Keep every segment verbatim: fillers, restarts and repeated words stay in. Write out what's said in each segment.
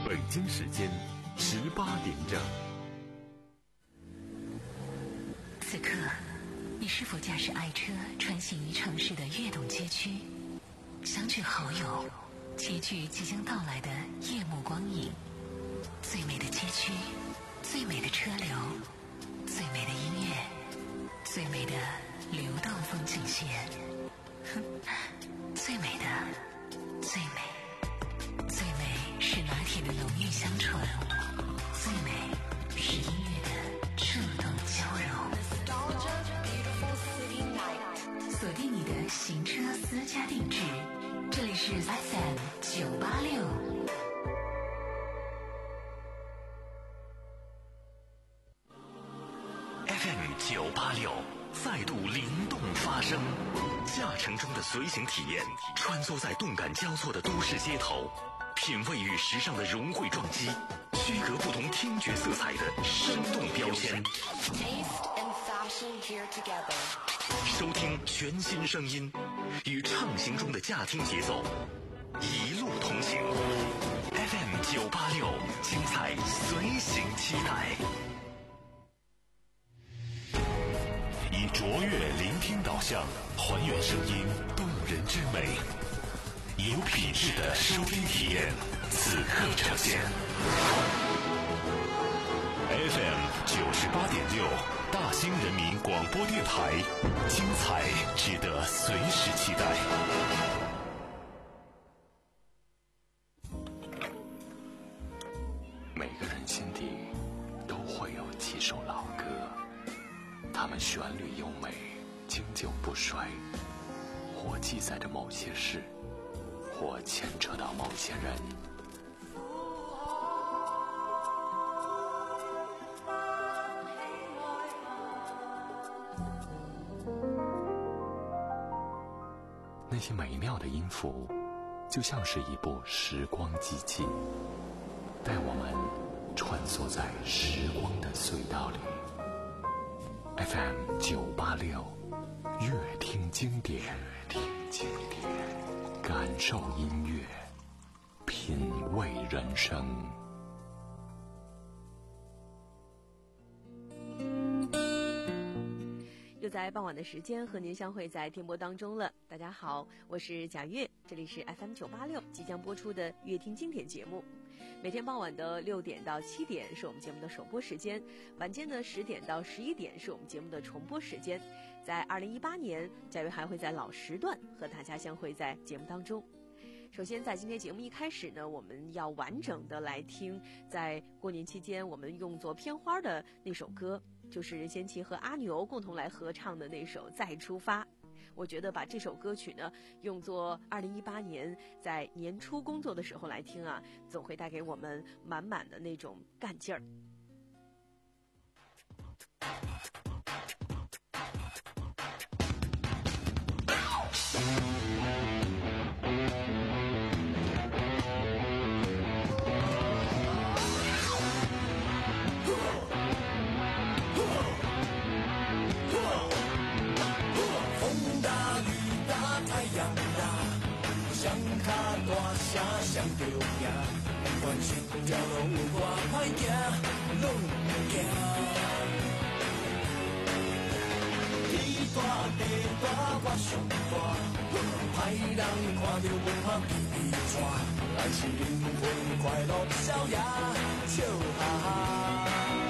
北京时间十八点整。 此刻，你是否驾驶爱车穿行于城市的跃动街区，相聚好友，齐聚即将到来的夜幕光影？最美的街区，最美的车流，最美的音乐，最美的流动风景线，哼，最美的，最美，最美是拿铁的浓郁香醇，最美是音乐的触动交融。锁定你的行车私家定制，这里是 F M 九八六。 F M 九八六再度灵动发声，驾乘中的随行体验，穿梭在动感交错的都市街头，品味与时尚的融汇撞击，区隔不同听觉色彩的生动标签。收听全新声音，与畅行中的驾听节奏，一路同行。F M 九八六，精彩随行期待。以卓越聆听导向，还原声音动人之美，以有品质的收听体验，此刻呈现。F M 九十八点六，大兴人民广播电台，精彩值得随时期待。每个人心底都会有几首老歌，它们旋律优美，经久不衰，或记载着某些事，或牵扯到某些人。那些美妙的音符，就像是一部时光机器，带我们穿梭在时光的隧道里。F M 九八六，乐听经典，听经典，感受音乐，品味人生。 又在傍晚的时间和您相会在电波当中了。大家好，我是贾月，这里是 F M 九八六即将播出的乐听经典节目。每天傍晚的六点到七点是我们节目的首播时间，晚间的十点到十一点是我们节目的重播时间。在二零一八年，贾月还会在老时段和大家相会在节目当中。首先在今天节目一开始呢，我们要完整的来听在过年期间我们用作片花的那首歌，就是任贤齐和阿牛共同来合唱的那首《再出发》。我觉得把这首歌曲呢用作二零一八年在年初工作的时候来听啊，总会带给我们满满的那种干劲儿。 上着行，不管一条路有偌歹行，拢不惊。天大地大我上大，歹人看着文学皮皮喘，咱是灵魂快乐逍遥笑哈哈。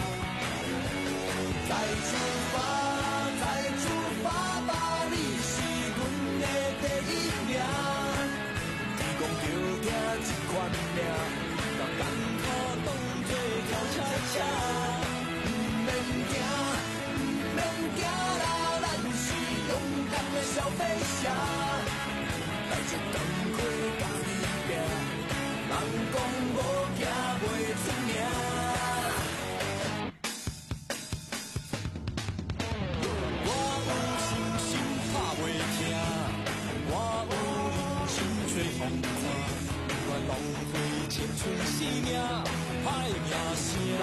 再出发，再出发吧，你是阮的第一名。讲着听这款命，把艰苦当作跳恰恰，不免惊，不免惊啦，咱是勇敢的小飞侠，带着钢盔甲伊拼，人讲无惊袂出名。我有信心打袂停，我有忍心吹风。不愿浪费青春生命，歹名声。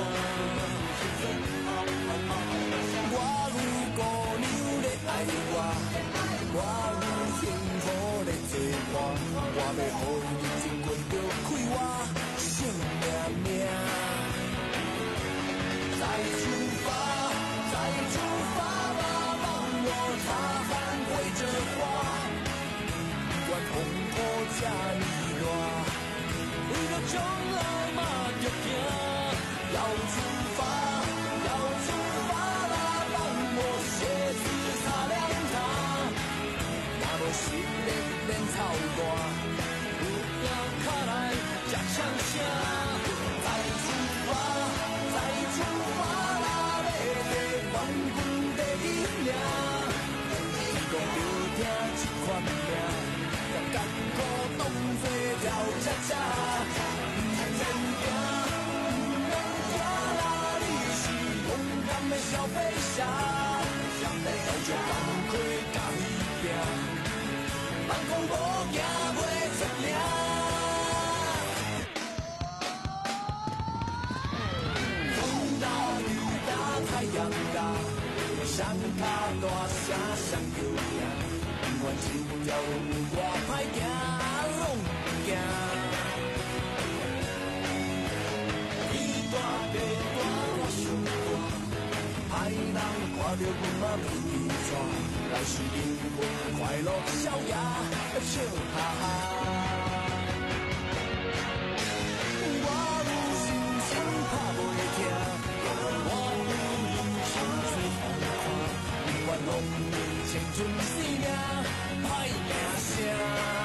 我有姑娘咧爱我，我有幸福咧做伴，我要予人情困着开我，性命写，来后就放开甲伊拼，人讲无行袂出名。风大雨大太阳大，双脚大声双叫赢，不管手条有偌歹行，拢不惊。歹人看到阮嘛面皮纸，来是灵魂快乐逍遥，笑哈哈。我有心肠拍袂停，我有人生做风看，永远拢为青春生命歹名声。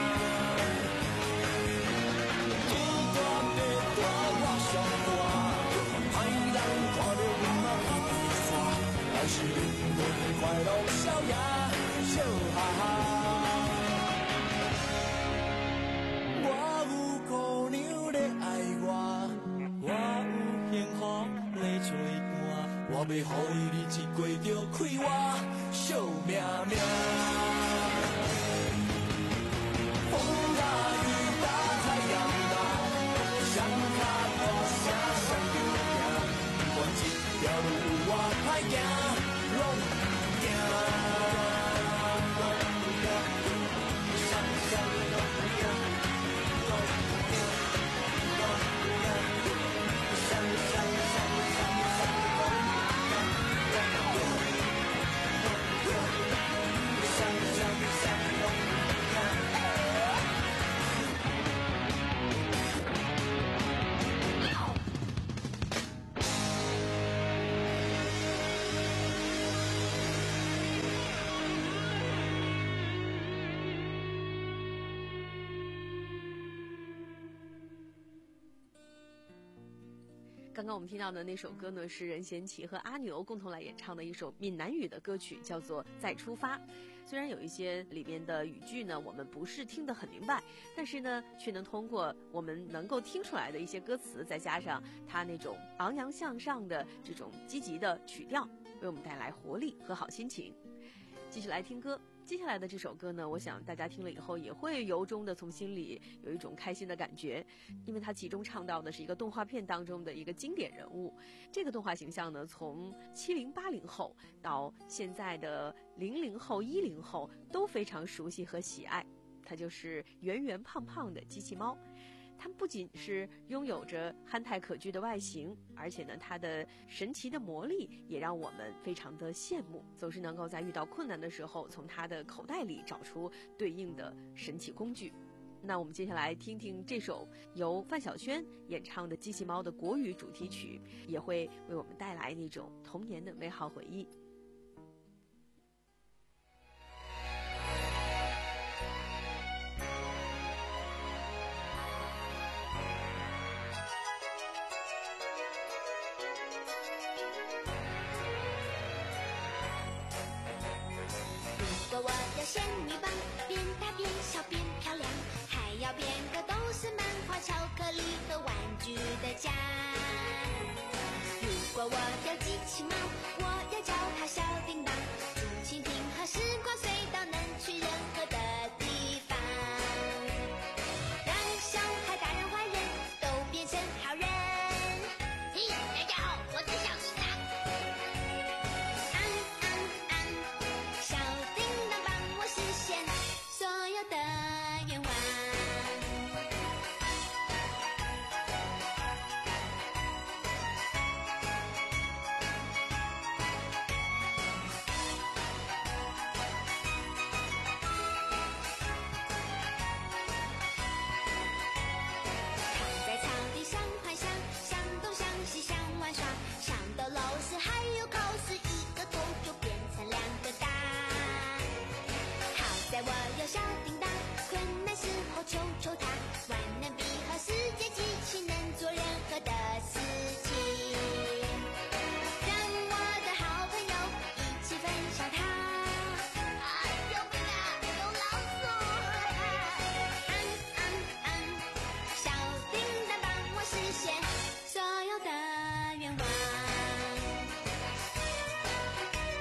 天大地大我上大，歹人看到阮嘛面皮还是灵魂快乐逍遥，笑哈哈。我有姑娘在爱我，我有幸福在找伴，我要予伊日子过着快活，笑命命。风大雨大太阳大，双脚大声双叫拼，不管一条路有偌歹行。 刚刚我们听到的那首歌呢，是任贤齐和阿牛共同来演唱的一首闽南语的歌曲，叫做《再出发》。虽然有一些里面的语句呢，我们不是听得很明白，但是呢，却能通过我们能够听出来的一些歌词，再加上它那种昂扬向上的这种积极的曲调，为我们带来活力和好心情。继续来听歌。接下来的这首歌呢，我想大家听了以后也会由衷的从心里有一种开心的感觉，因为它其中唱到的是一个动画片当中的一个经典人物。这个动画形象呢，从七零八零后到现在的零零后、一零后都非常熟悉和喜爱，它就是圆圆胖胖的机器猫。它不仅是拥有着憨态可掬的外形，而且呢，它的神奇的魔力也让我们非常的羡慕，总是能够在遇到困难的时候，从它的口袋里找出对应的神奇工具。那我们接下来听听这首由范晓萱演唱的《机器猫》的国语主题曲，也会为我们带来那种童年的美好回忆。 如果我要仙女棒，变大变小变漂亮，还要变个都是漫画、巧克力和玩具的家。如果我要机器猫，我要叫它小叮当，竹蜻蜓和时光隧道能去任何的地方，让小孩、大人、坏人都变成好人。嘿，大家好，我是小叮当。安安安，小叮当帮我实现所有的愿望。躺在草地上幻想，想东想西想玩耍，想到老师还有考试，一个头就变成两个大。好在我有小叮当，困难时候求求他，万能笔和世界机器能做任何的事情，让我的好朋友一起分享它。啊，救命啊，有老鼠！安安安，小叮当帮我实现所有的愿望。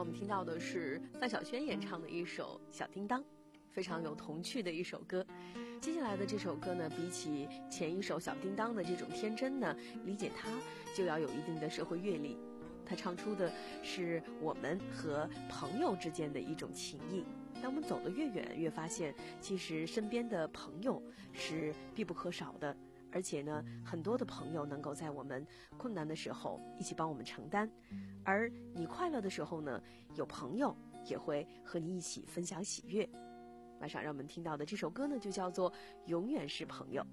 们听到的是范晓萱演唱的一首《小叮当》，非常有童趣的一首歌。接下来的这首歌呢，比起前一首《小叮当》的这种天真呢，理解它就要有一定的社会阅历。它唱出的是我们和朋友之间的一种情谊。当我们走得越远，越发现其实身边的朋友是必不可少的。而且呢，很多的朋友能够在我们困难的时候一起帮我们承担，而你快乐的时候呢，有朋友也会和你一起分享喜悦。晚上让我们听到的这首歌呢，就叫做《永远是朋友》。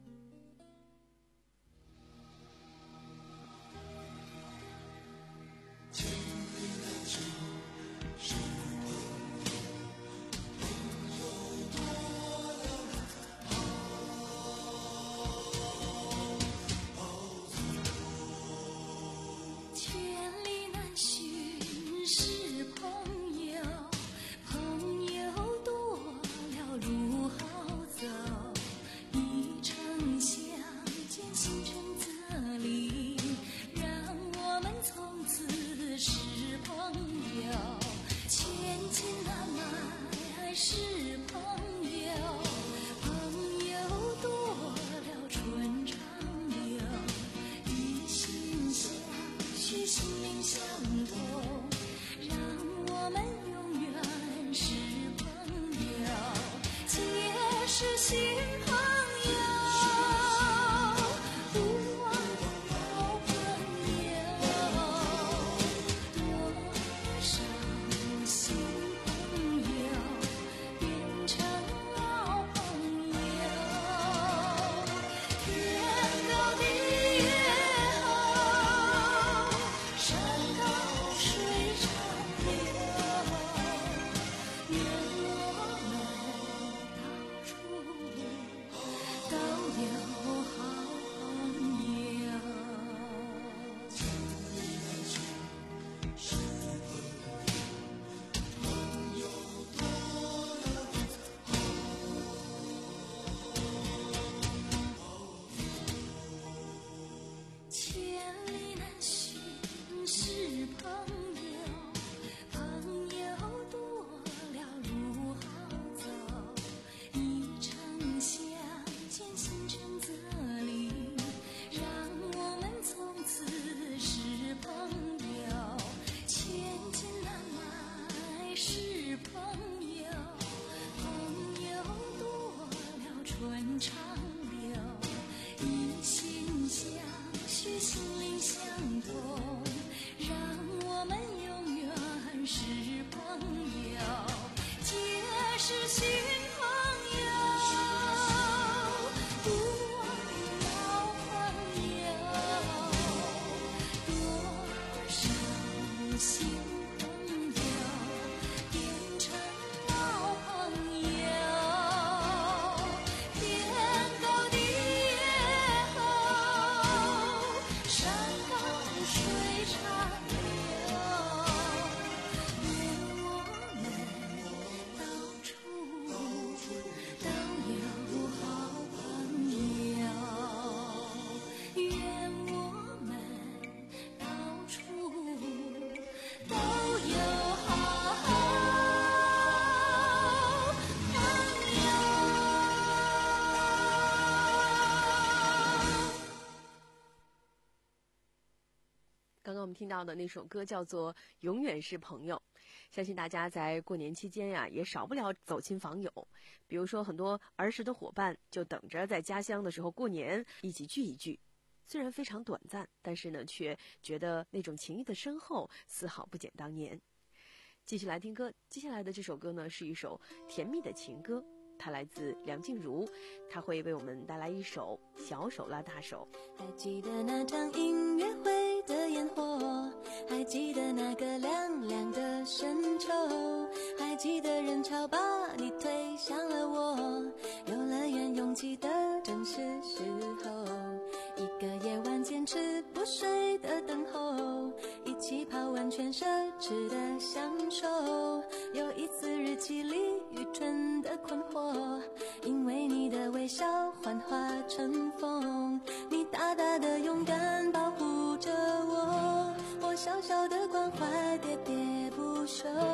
刚刚我们听到的那首歌叫做《永远是朋友》，相信大家在过年期间呀，也少不了走亲访友。比如说，很多儿时的伙伴就等着在家乡的时候过年一起聚一聚，虽然非常短暂，但是呢，却觉得那种情谊的深厚丝毫不减当年。继续来听歌，接下来的这首歌呢，是一首甜蜜的情歌。它来自梁静茹，她会为我们带来一首《小手拉大手》。 还记得那场音乐会的烟火，还记得那个凉凉的深秋，还记得人潮把你推向了我，游乐园拥挤的正是时候，一个夜晚坚持不睡的等候，一起泡温泉奢侈的享受，有一次日记里愚蠢的困惑，因为你的微笑幻化成风，你大大的勇敢保护着我，我小小的关怀喋喋不休。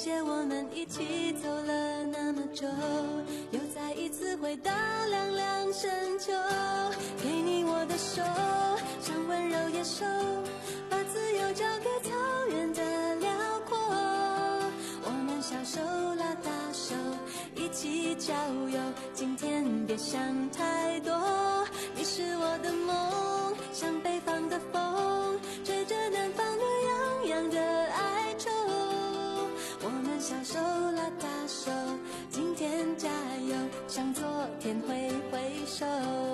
谢我们一起走了那么久，又再一次回到凉凉深秋。给你我的手，像温柔野兽，把自由交给草原的辽阔。我们小手拉大手，一起郊游，今天别想太多。你是我的梦，像北方的风，吹着南方暖洋洋的哀愁。我们小手拉大手，今天加油，向昨天挥挥手。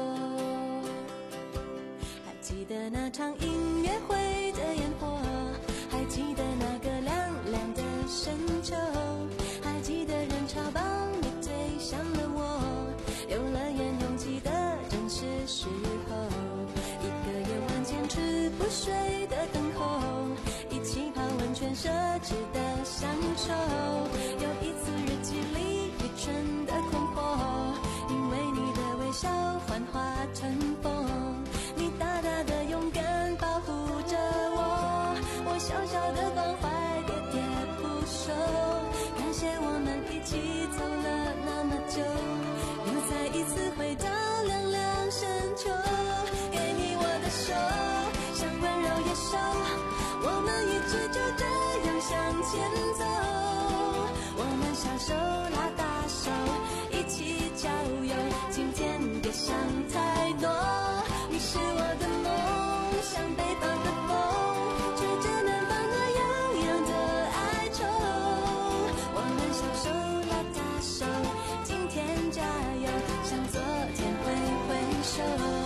还记得那场音乐会的烟火，还记得那个凉凉的深秋，还记得人潮把你推向了我，游乐园拥挤的正是时候，一个夜晚坚持不睡的等候，一起泡温泉奢侈的享受。有一次日记里愚蠢的困惑，因为你的微笑幻化成风，你大大的勇敢保护着我，我小小的关怀喋喋不休。感谢我们一起走了那么久，又再一次回到凉凉深秋。给你我的手，像温柔野兽，我们一直就这样向前走。我们小手拉大手，一起郊游，今天别想太多。你是我的梦，像北方的风，吹着南方暖洋洋的哀愁。我们小手拉大手，今天加油，向昨天挥挥手。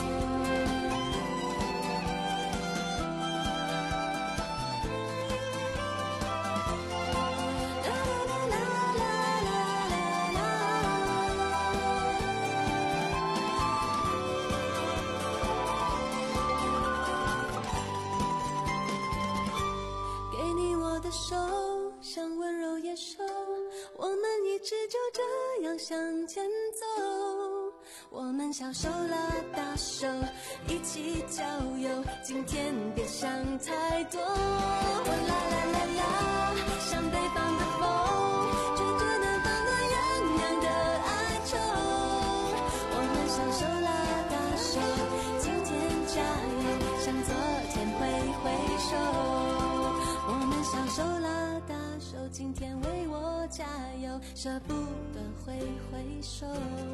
手像温柔野兽，我们一直就这样向前走。我们小手拉大手，一起郊游，今天别想太多。啦啦啦啦，像北方的风，吹着南方暖洋洋的哀愁。我们小手拉大手，今天加油，向昨天挥挥手。我们小手拉大手，今天为我加油，舍不得挥挥手。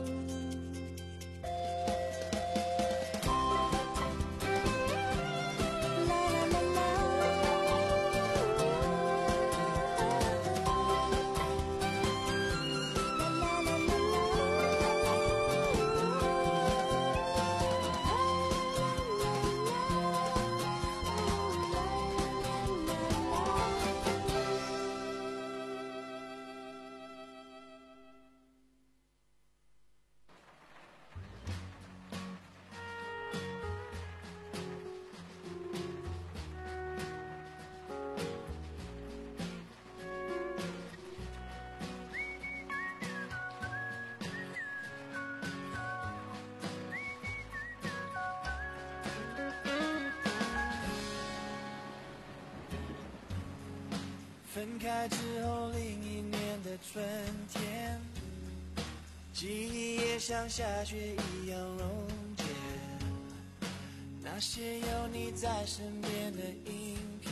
分开之后另一年的春天，记忆也像下雪一样溶解，那些有你在身边的影片，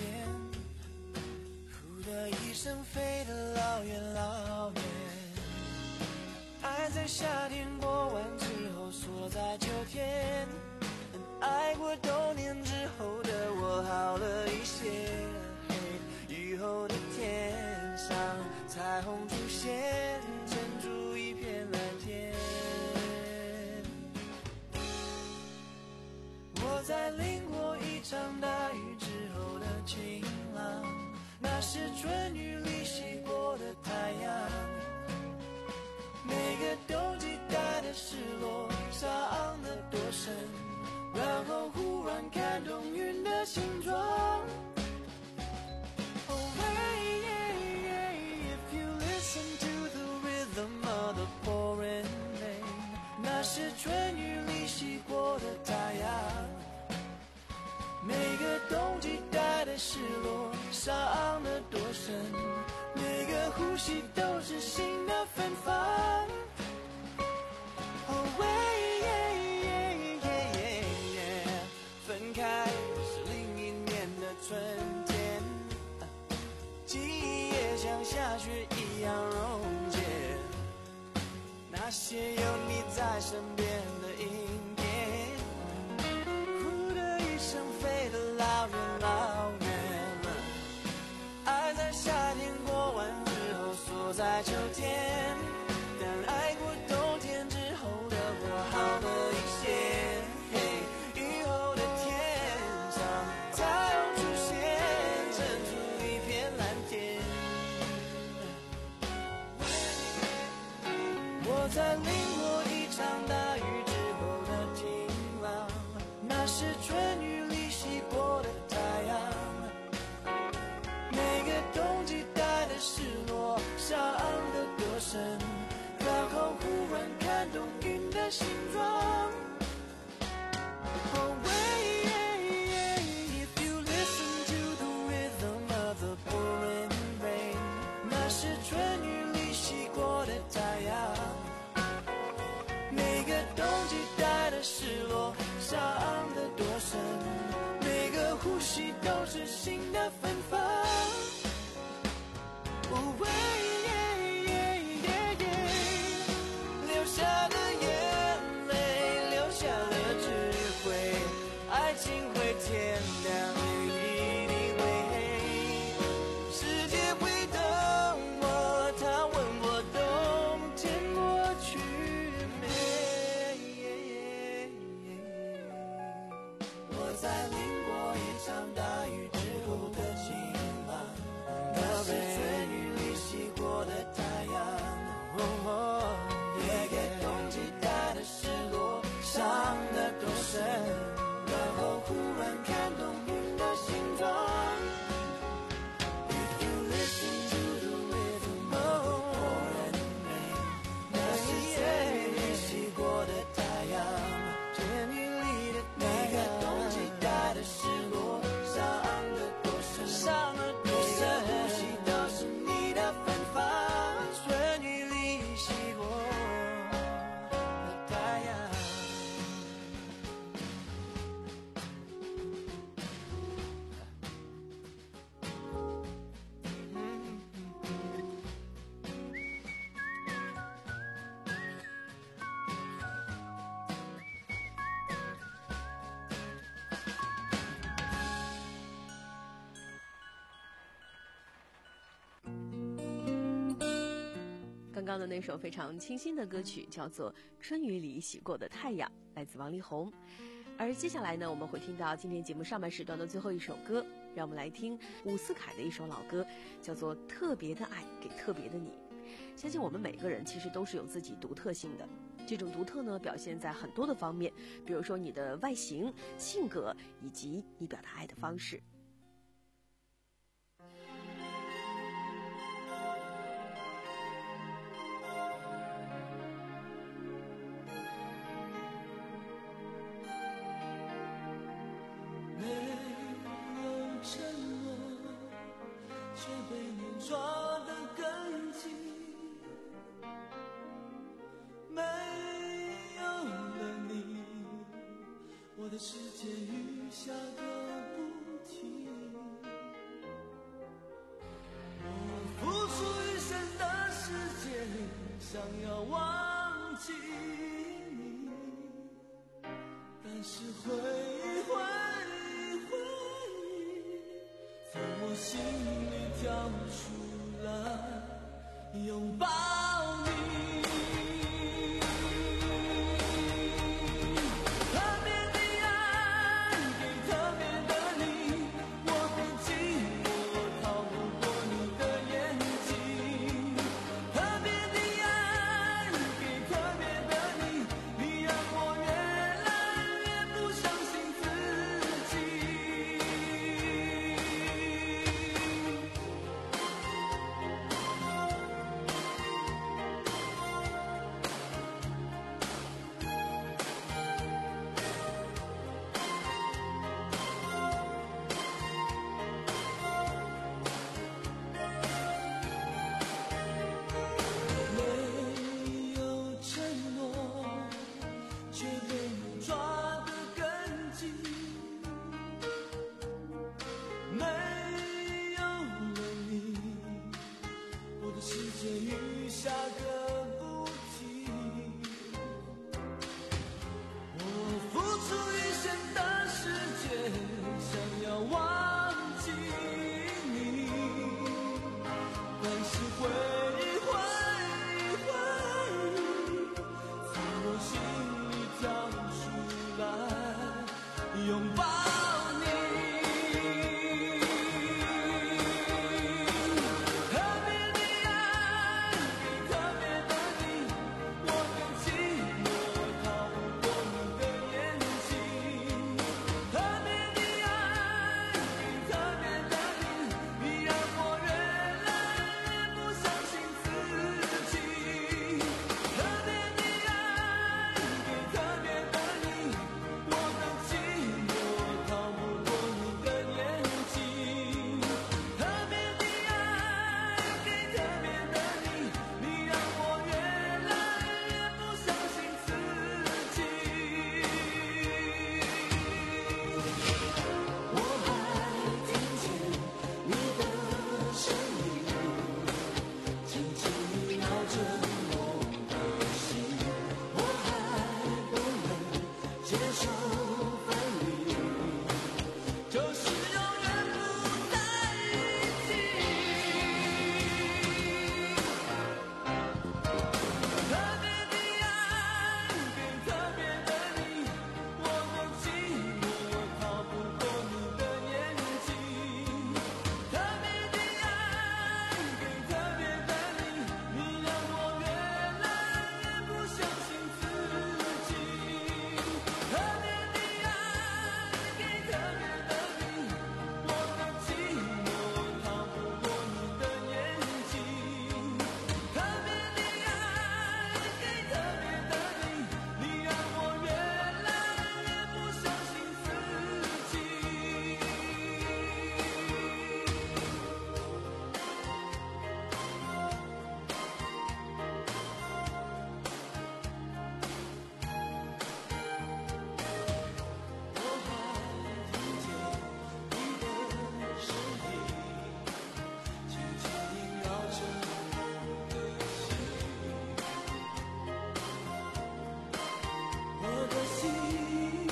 呼的一声飞得老远老远，爱在夏天过完之后锁在秋天，爱过多年之后的我好了一些，雨后的天上彩虹出现，撑出一片蓝天。我在淋过一场大雨之后的晴朗，那是春雨里洗过的太阳，每个冬季带的失落伤得多深，然后忽然看懂云的形状。是春雨里洗过的太阳，每个冬季带的失落伤得多深，每个下雪一样溶解那些有你在身边的阴天，呼的一声飞得老远老远了，爱在夏天过完之后锁在秋天，但爱过冬天之后的我好了一些，以后的天上太阳出现，撑出一片蓝天。我在淋过一场大雨之后的晴朗，那是春雨里洗过的太阳，每个冬季带的失落伤得多深，然后忽然看懂云的形状。Oh, if you listen to the rhythm of the pouring rain， 那是春雨里洗过的太阳，每个冬季带的失落伤得多深，每个呼吸都是新的芬芳。Oh, yeah, yeah, yeah, yeah， 流下的眼泪，流下了智慧，爱情会天亮，雨一定会黑，世界会等我，他问我冬天过去没？我在淋过一场大雨之后的晴朗，那是春雨里洗过的太阳，每个冬季带的失落伤得多深，然后忽然看懂云的形状。If you listen to the rhythm of the pouring rain， 那是春雨里洗过的太阳，春雨里的每个冬季带的失落伤得多深，伤得多深，呼吸都是你的芬芳，春雨里洗过的太阳。 刚刚的那首非常清新的歌曲叫做《春雨里洗过的太阳》，来自王力宏。而接下来呢，我们会听到今天节目上半时段的最后一首歌，让我们来听伍思凯的一首老歌，叫做《特别的爱给特别的你》。相信我们每个人其实都是有自己独特性的，这种独特呢表现在很多的方面，比如说你的外形、性格以及你表达爱的方式。 没有承诺，却被你抓得更紧，没有了你，我的世界雨下个不停，我付出一生的时间想要忘记你，但是回忆回忆回忆从我心里跳出来拥抱你。特别的爱给特别的你，我的寂寞逃不过你的眼睛。特别的爱给特别的你，你让我越来越不相信自己。 拥抱你。特别的爱，给特别的你，我的寂寞逃不过你的眼睛。特别的爱，给特别的你，你让我越来越不相信自己。特别的爱，给特别的你，我的寂寞逃不过你的眼睛。特别的爱，给特别的你，你让我越来越不相信自己。我还听见你的声音，轻轻绕着我的心。我还不能接受分离，就是永远不在一起。特别的爱，给特别的你，我的寂寞逃不过你的眼睛。特别的爱，给特别的你，你让我越来越不相信自己。特别的爱，给特别的你，我的寂寞逃不过你的眼睛。特别的爱，给特别的你，你让我越来越不相信自己。我还听见你的声音，轻轻萦绕着我的心。我的心，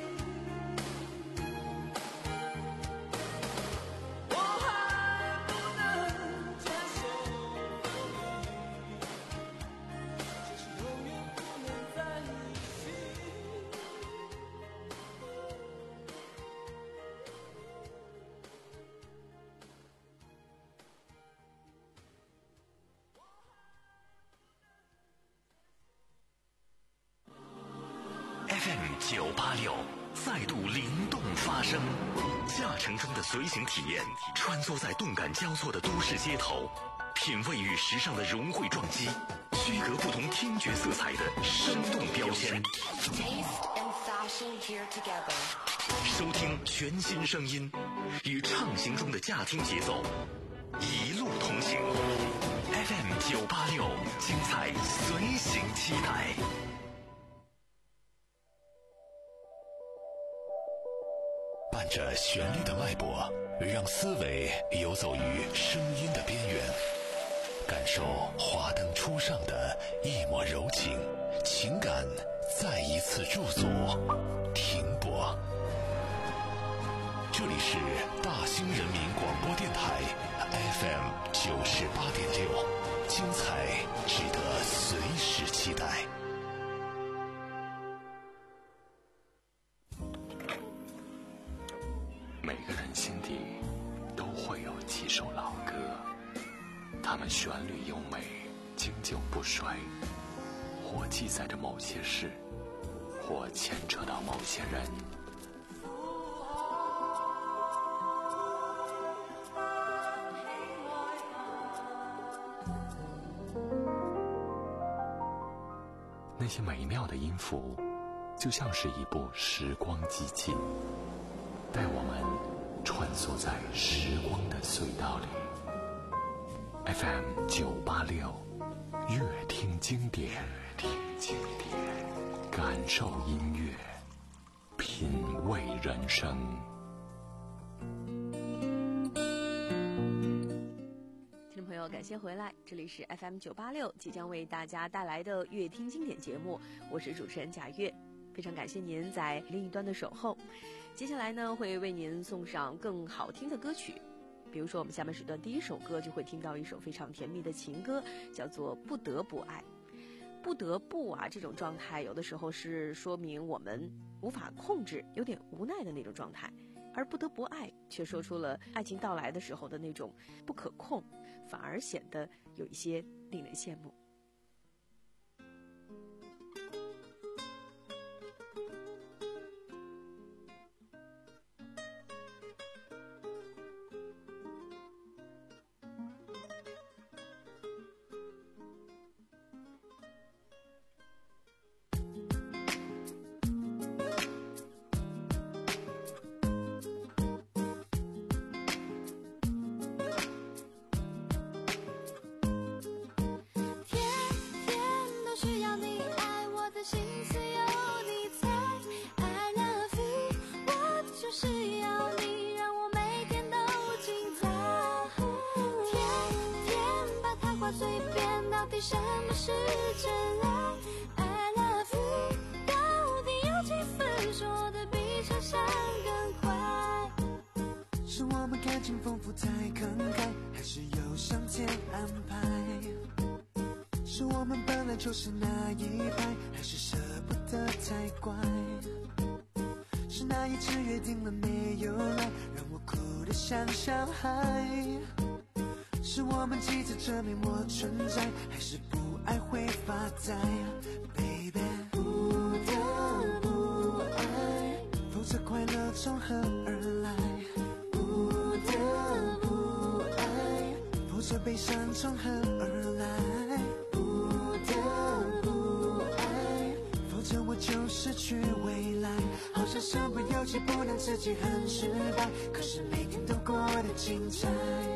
我还不能接受分离，就是永远不能在一起。 F M 九八六再度灵动发声，驾乘中的随行体验，穿梭在动感交错的都市街头，品味与时尚的融汇撞击，区隔不同听觉色彩的生动标签。 Taste and fashion here together. 收听全新声音，与畅行中的驾听节奏，一路同行。F M 九八六，精彩随行期待。伴着旋律的脉搏，让思维游走于声音的边缘，感受华灯初上的一抹柔情，情感再一次驻足停泊。这里是大兴人民广播电台 F M 九十八点六，精彩值得随时期待。 每个人心底都会有几首老歌，它们旋律优美，经久不衰，或记载着某些事，或牵扯到某些人。那些美妙的音符，就像是一部时光机器，带我们穿梭在时光的隧道里。F M 九八六，乐听经典，听经典，感受音乐，品味人生。 听众朋友，感谢回来，这里是 F M 九八六，即将为大家带来的乐听经典节目，我是主持人贾月。非常感谢您在另一端的守候。接下来呢，会为您送上更好听的歌曲，比如说我们下面时段第一首歌就会听到一首非常甜蜜的情歌，叫做《不得不爱》。 不得不啊这种状态，有的时候是说明我们无法控制，有点无奈的那种状态。而不得不爱却说出了爱情到来的时候的那种不可控，反而显得有一些令人羡慕。 什么是真爱 I love you 到底有几分说的比想象更快？ 是我们感情丰富太慷慨，还是有上天安排？是我们本来就是那一派，还是舍不得太乖？是那一次约定了没有来，让我哭得像小孩？是我们急着证明我存在，还是不爱会发呆 Baby 不得不爱，否则快乐从何而来？不得不爱，否则悲伤从何而来？不得不爱，否则我就失去未来。好像身不由己，不能自己很失败，可是每天都过得精彩。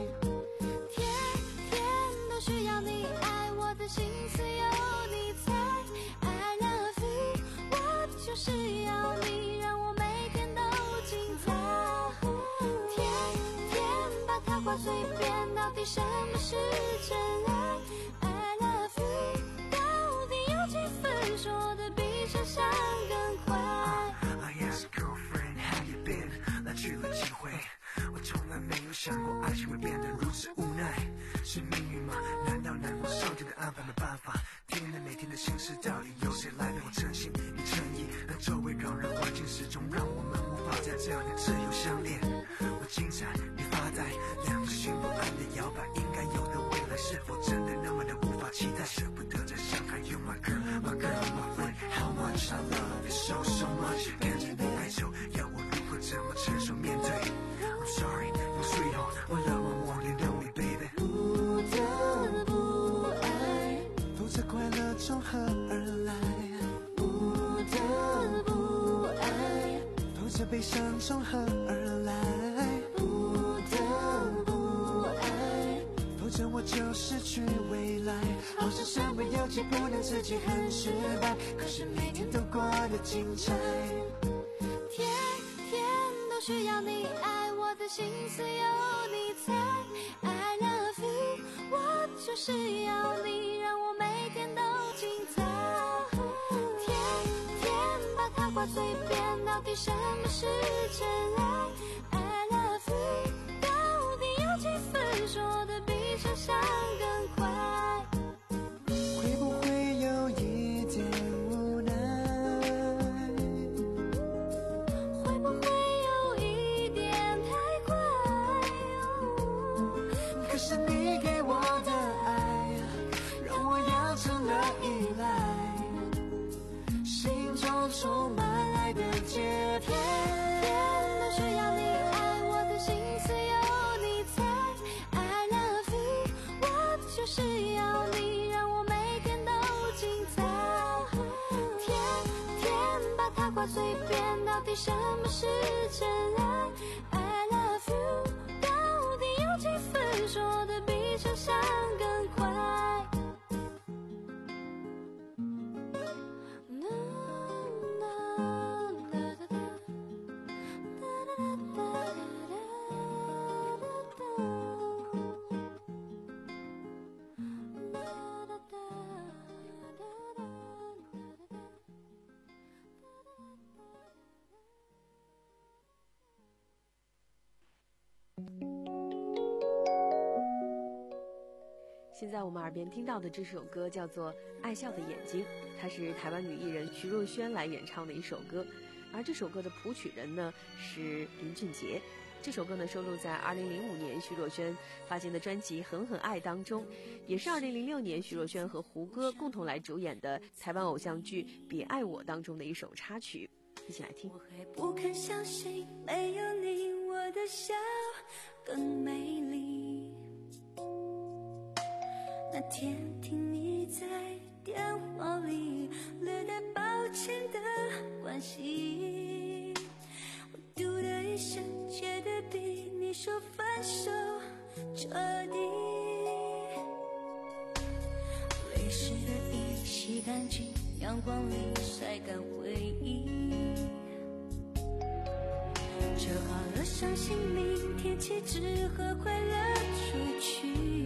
需要你爱，我的心思有你猜 I love you 我就是要你，让我每天都精彩。天天把它挂嘴边，到底什么是真爱 I love you 到底有几分说的比想象更快？ I ask girlfriend how you been 来去了几回，我从来没有想过爱情会变得如此无奈。是命运吗？难道难过上天的安排没办法？天的每天的心事到底由谁来陪我诚心与诚意？让周围让人环境始终让我们无法再这样的自由相恋。我精彩，你发呆，两个心不安的摇摆，应该有的未来是否真的那么的无法期待？舍不得再伤害 You my girl, my girl, my friend How much I love you so so much 看着你哀愁，要我如何怎么承受面对 I'm sorry, you're sweet home 我 love I want you know me baby 不得不爱， 否则快乐从何而来？ 不得不爱， 否则悲伤从何而来？ 不得不爱， 否则我就失去未来。好像身不由己，不能自己很失败，可是每天都过得精彩。 天天都需要你爱，我的心思有你猜 I love you 我就是要你，让我每天都精彩。天天把它挂嘴边，到底什么是真爱 I love you 到底有几分说的比想象更快？ 会不会有一点无奈？ 会不会有一点太快？ 可是你给我的爱，让我养成了依赖，心中充满爱的节拍。 都需要你爱，我的心思有你猜 I love you 我就是要你，让我每天都精彩。天天把它挂嘴边，到底什么是真爱 I love you 到底有几分说的比想象更快？ 现在我们耳边听到的这首歌叫做《爱笑的眼睛》，它是台湾女艺人徐若瑄来演唱的一首歌，而这首歌的谱曲人呢是林俊杰。这首歌呢收录在二零零五年徐若瑄发行的专辑《狠狠爱》当中，也是二零零六年徐若瑄和胡歌共同来主演的台湾偶像剧《别爱我》当中的一首插曲，一起来听。 我还不肯相信，没有你，我的笑更美丽。那天听你在电话里略带抱歉的关系，我嘟的一声，觉得比你说分手彻底。泪湿的衣洗干净，阳光里晒干回忆，折好了伤心，明天起只和快乐出去。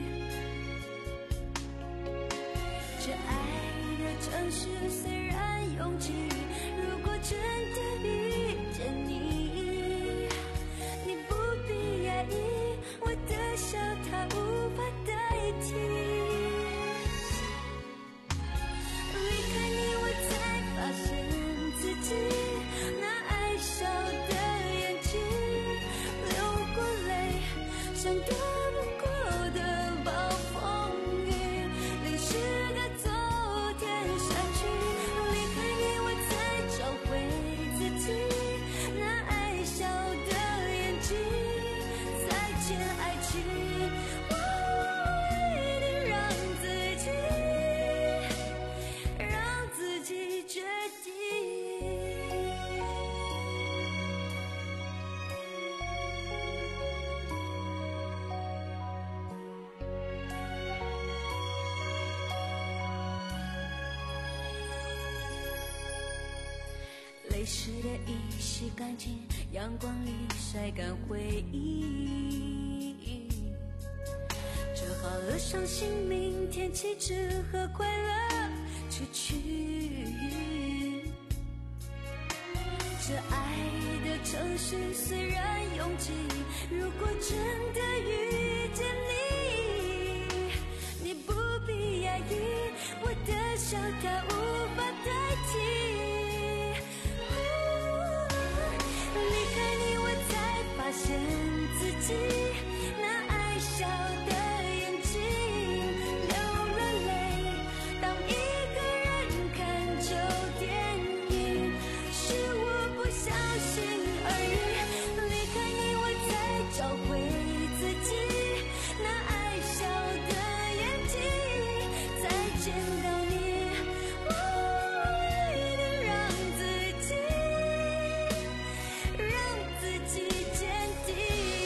这爱的城市虽然拥挤，如果真的遇见你，你不必压抑，我的笑它无法代替。离开你，我才发现自己那爱笑的眼睛，流过泪，像躲不过的暴风雨，淋湿的昨天删去。离开你，我才找回自己那爱笑的眼睛。再见爱情，我一定让自己让自己决定。泪湿的衣洗干净，阳光里晒干回忆，折好了伤心，明天起只和快乐出去。这爱的城市虽然拥挤，如果真的遇见你，你不必压抑，我的笑它无法代替。离开你，我才发现自己那爱笑的眼睛，流了泪。当一个人看旧电影，是我不小心而已。离开你，我才找回自己那爱笑的眼睛。再见到你，我一定让自己让自己坚定。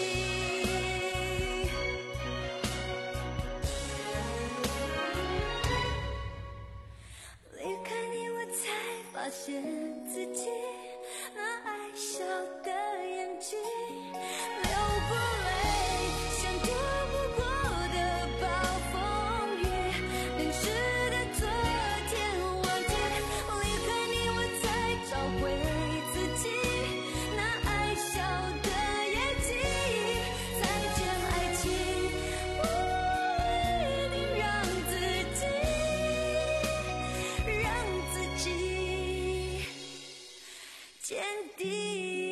离开你，我才发现自己那爱笑的眼睛，流过泪，像躲不过的暴风雨，淋湿的昨天忘记。离开你，我才找回自己那爱笑的眼睛。再见爱情，我一定让自己让自己坚定。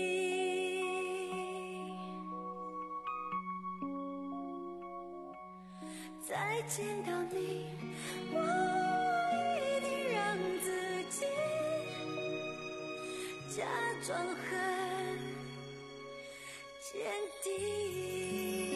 再见到你，我一定让自己假装很坚定。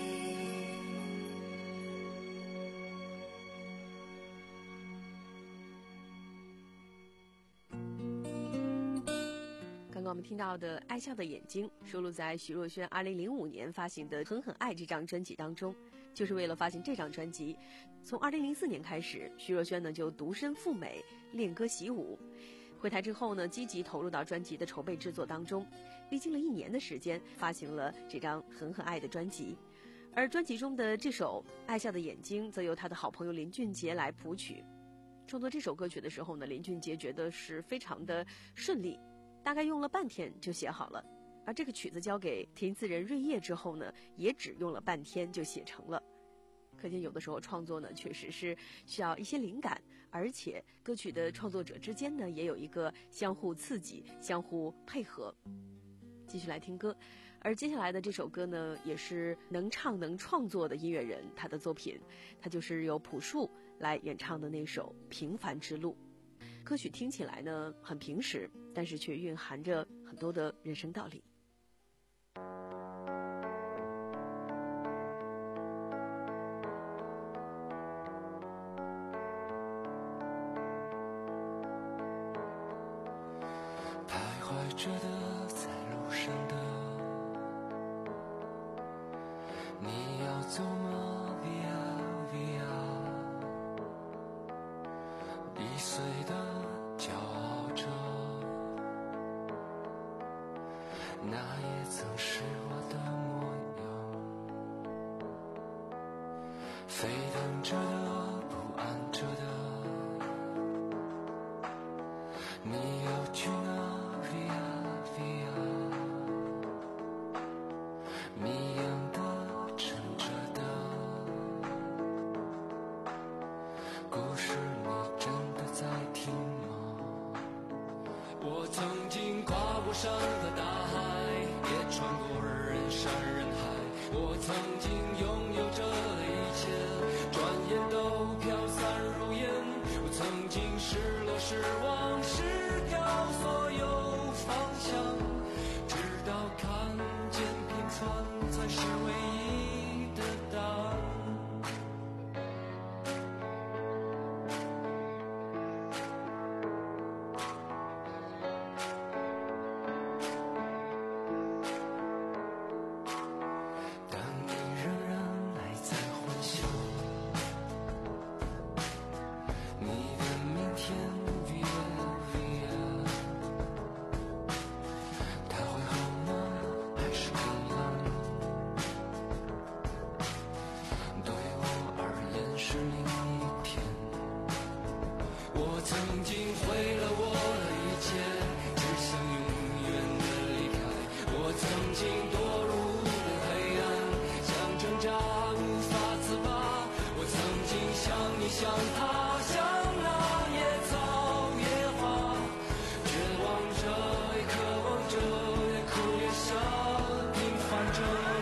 刚刚我们听到的《爱笑的眼睛》收录在徐若瑄二零零五年发行的《狠狠爱》这张专辑当中。就是为了发行这张专辑，从二零零四年开始，徐若瑄呢就独身赴美练歌习武。回台之后呢，积极投入到专辑的筹备制作当中，历经了一年的时间，发行了这张《狠狠爱》的专辑。而专辑中的这首《爱笑的眼睛》则由他的好朋友林俊杰来谱曲。创作这首歌曲的时候呢，林俊杰觉得是非常的顺利，大概用了半天就写好了。而这个曲子交给填词人瑞叶之后呢，也只用了半天就写成了。 可见有的时候创作呢，确实是需要一些灵感，而且歌曲的创作者之间呢，也有一个相互刺激、相互配合。继续来听歌，而接下来的这首歌呢，也是能唱能创作的音乐人他的作品，他就是由朴树来演唱的那首《平凡之路》。歌曲听起来呢很平实，但是却蕴含着很多的人生道理。 徘徊着的，在路上的，你要走吗 ？Via Via， 易碎的骄傲着，那也曾是我的模样。沸腾着的，不安着的，你要去哪？谜样的，沉着的，故事你真的在听吗？我曾经跨过山和大海，也穿过人山人海。我曾经拥有着一切，转眼都飘散如烟。我曾经失落失望失掉所有方向，直到看见平凡才是唯一的答案。但你仍然还在幻想，你的明天 Via Via， 它会好吗？还是更冷？对我而言是另一天。我曾经毁了我的一切，只想永远的离开。我曾经堕入黑暗，想挣扎无法自拔。我曾经像你像他，像那野草野花，绝望着也渴望着，也哭也笑，平凡着。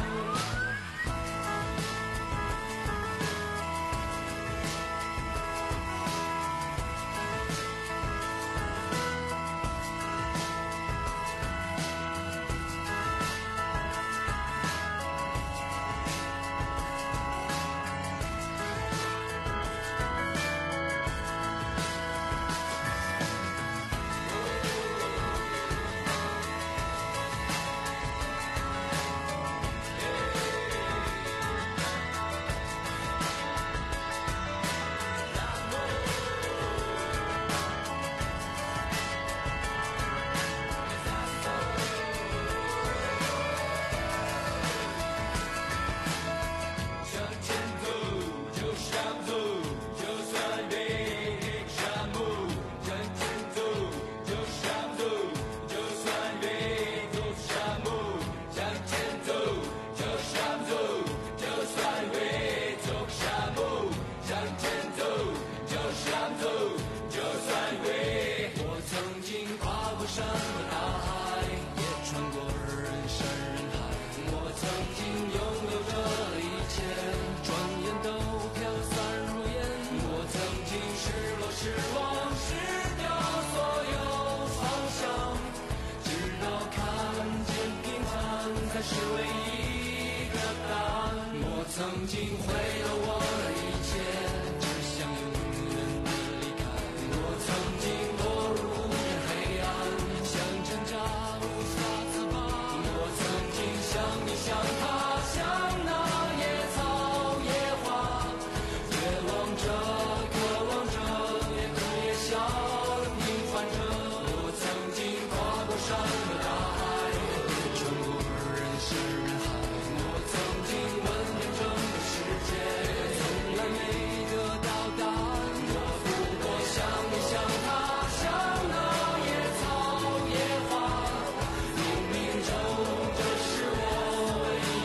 曾经毁了我的一切，只想永远的离开。我曾经落入黑暗，想挣扎无法自拔。我曾经像你像他，像那野草野花，绝望着渴望着，也哭也笑的平凡着。我曾经跨过山和大海，也穿过人山人海。我曾经问遍整个世界，从来没得到答案。我不过像你像他，像那野草野花，冥冥中这是我唯一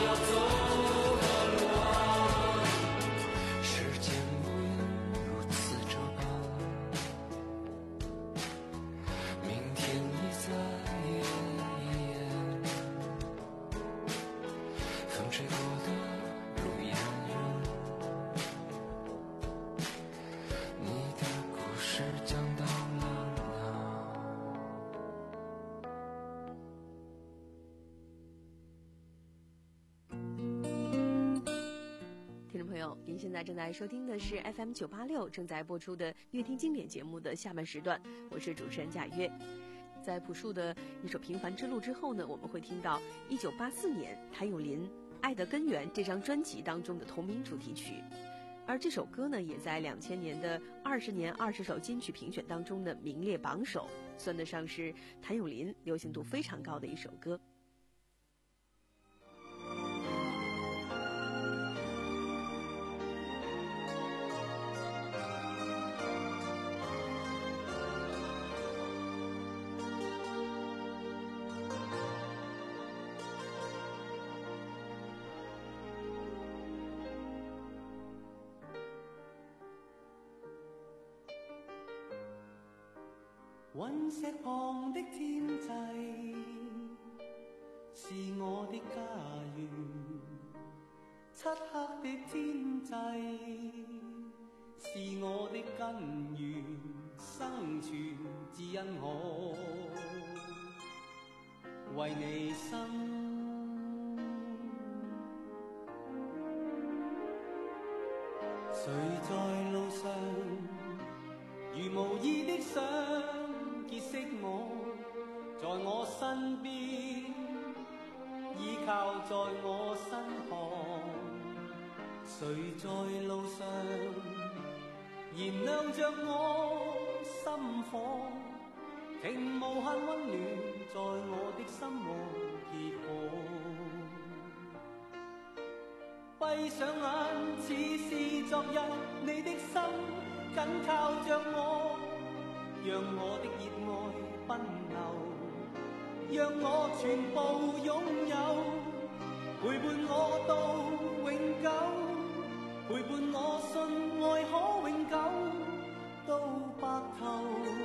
谁过得不言语，你的故事讲到了哪？ 听众朋友，您现在正在收听的是 F M 九八六正在播出的乐听经典节目的下半时段，我是主持人贾月。在朴树的一首《平凡之路》之后呢，我们会听到一九八四年谭咏麟《爱的根源》这张专辑当中的同名主题曲，而这首歌呢，也在两千年的二十年二十首金曲评选当中呢名列榜首，算得上是谭咏麟流行度非常高的一首歌。 陨石旁的天际是我的家园，漆黑的天际是我的根源，生存只因我为你生。谁在路上如無意的想結識我，在我身邊，依靠在我身旁。誰在路上燃亮着我心火，停無限溫暖在我的心窩結果。閉上眼，似是昨日，你的心緊靠着我，讓我的熱愛奔流，讓我全部擁有，陪伴我到永久，陪伴我信愛可永久到白頭。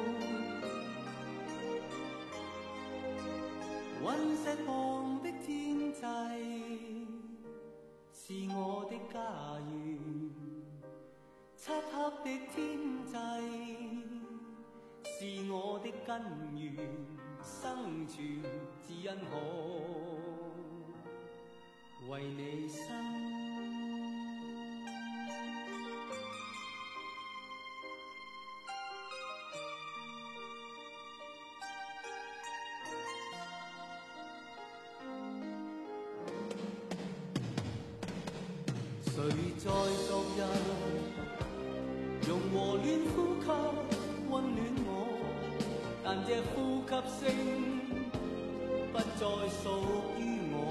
隕石旁的天際是我的家園，漆黑的天際是我的根源，生存只因可為你生。誰在昨日用和暖呼吸溫暖我，但這呼吸聲不再屬於我。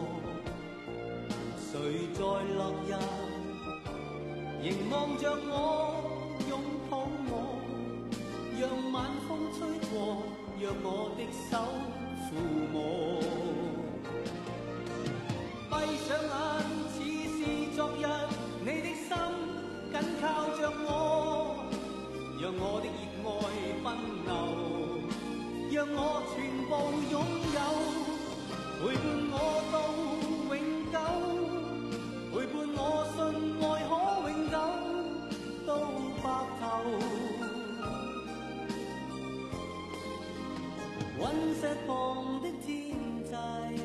誰在落日凝望着我，擁抱我，讓晚風吹過，讓我的手撫摸。閉上眼，昨日你的心緊靠着我，讓我的熱愛奔流，讓我全部擁有，陪伴我到永久，陪伴我信愛可永久到白頭。隕石旁的天際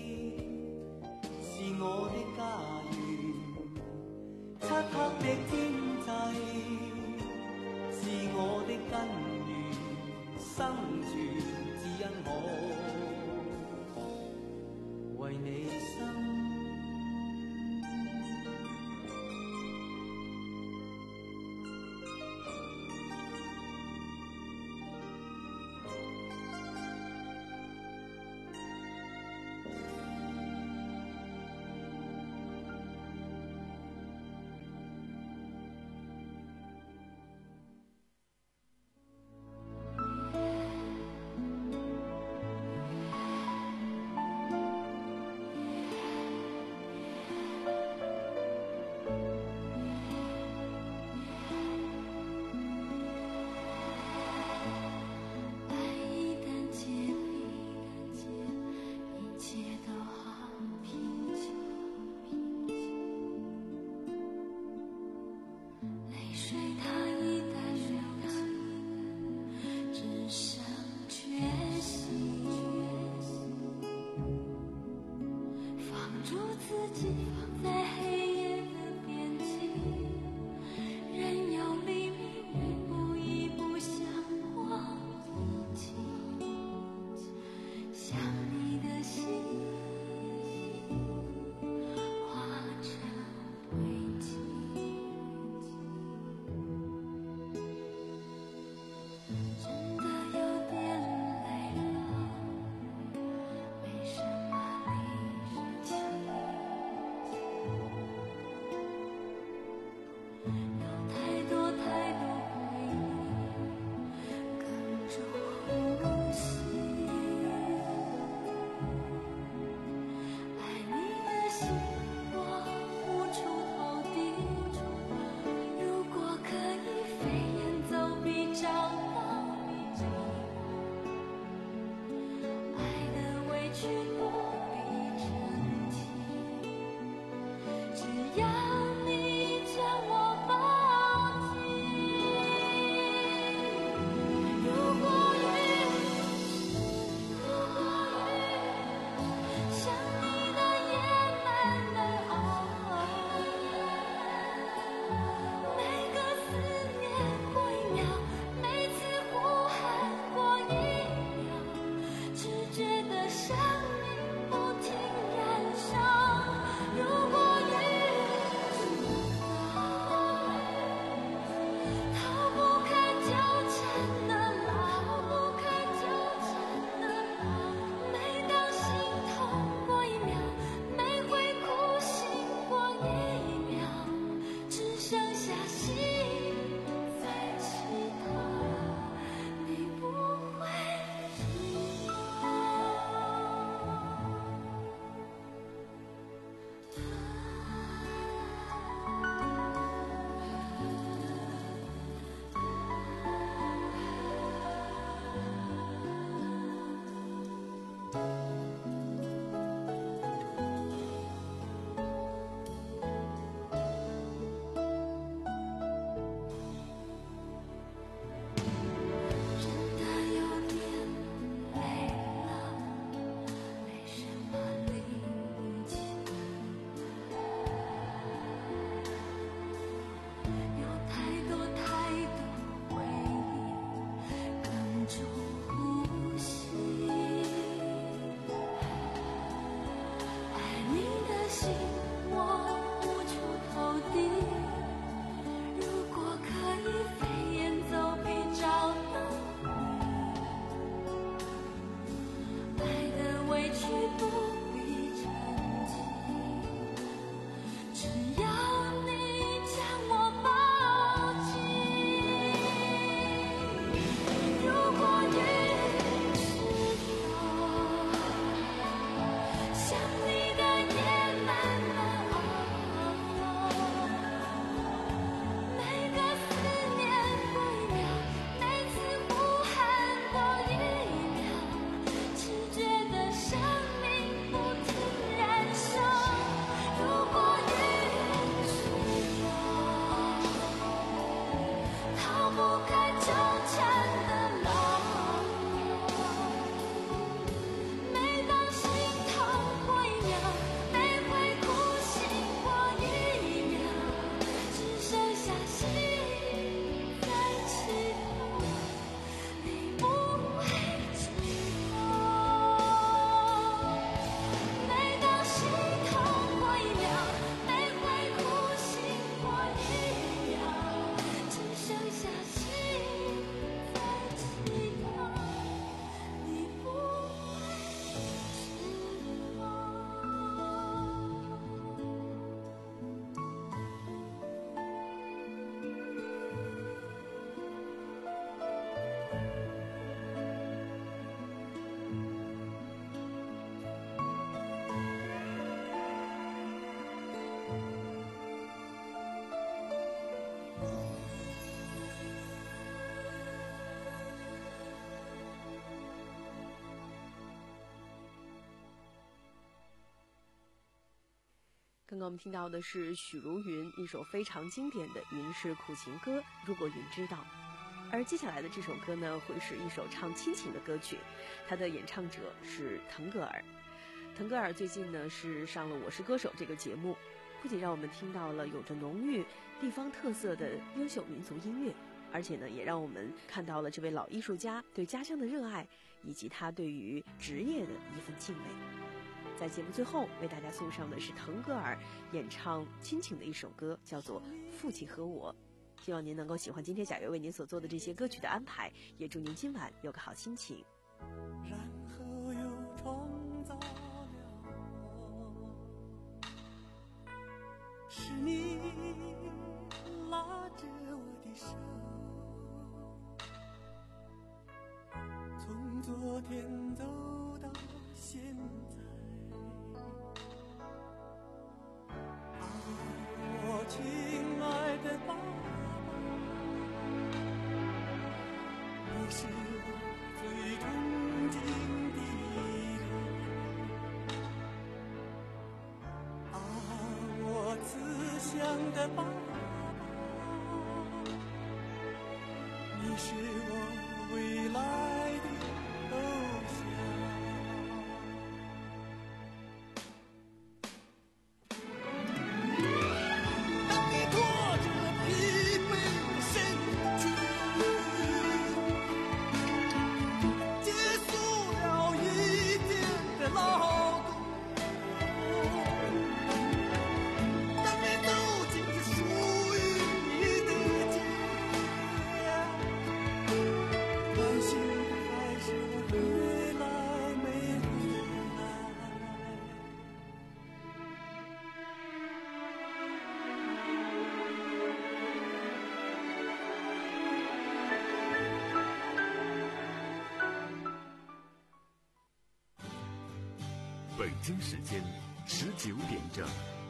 是我的家園，漆黑的天際是我的根源，生存只因我刚刚我们听到的是许茹芸一首非常经典的云式苦情歌《如果云知道》，而接下来的这首歌呢，会是一首唱亲情的歌曲，它的演唱者是腾格尔。 腾格尔最近呢是上了《我是歌手》这个节目，不仅让我们听到了有着浓郁地方特色的优秀民族音乐，而且呢也让我们看到了这位老艺术家对家乡的热爱，以及他对于职业的一份敬畏。在节目最后为大家送上的是腾格尔演唱亲情的一首歌，叫做《父亲和我》。希望您能够喜欢今天贾月为您所做的这些歌曲的安排，也祝您今晚有个好心情。 然后又创造了我，是你拉着我的手，从昨天走到现在。啊，我亲爱的爸爸，你是我最憧憬的人。啊，我慈祥的爸爸，你是我未来的偶像。 北京时间十九点整。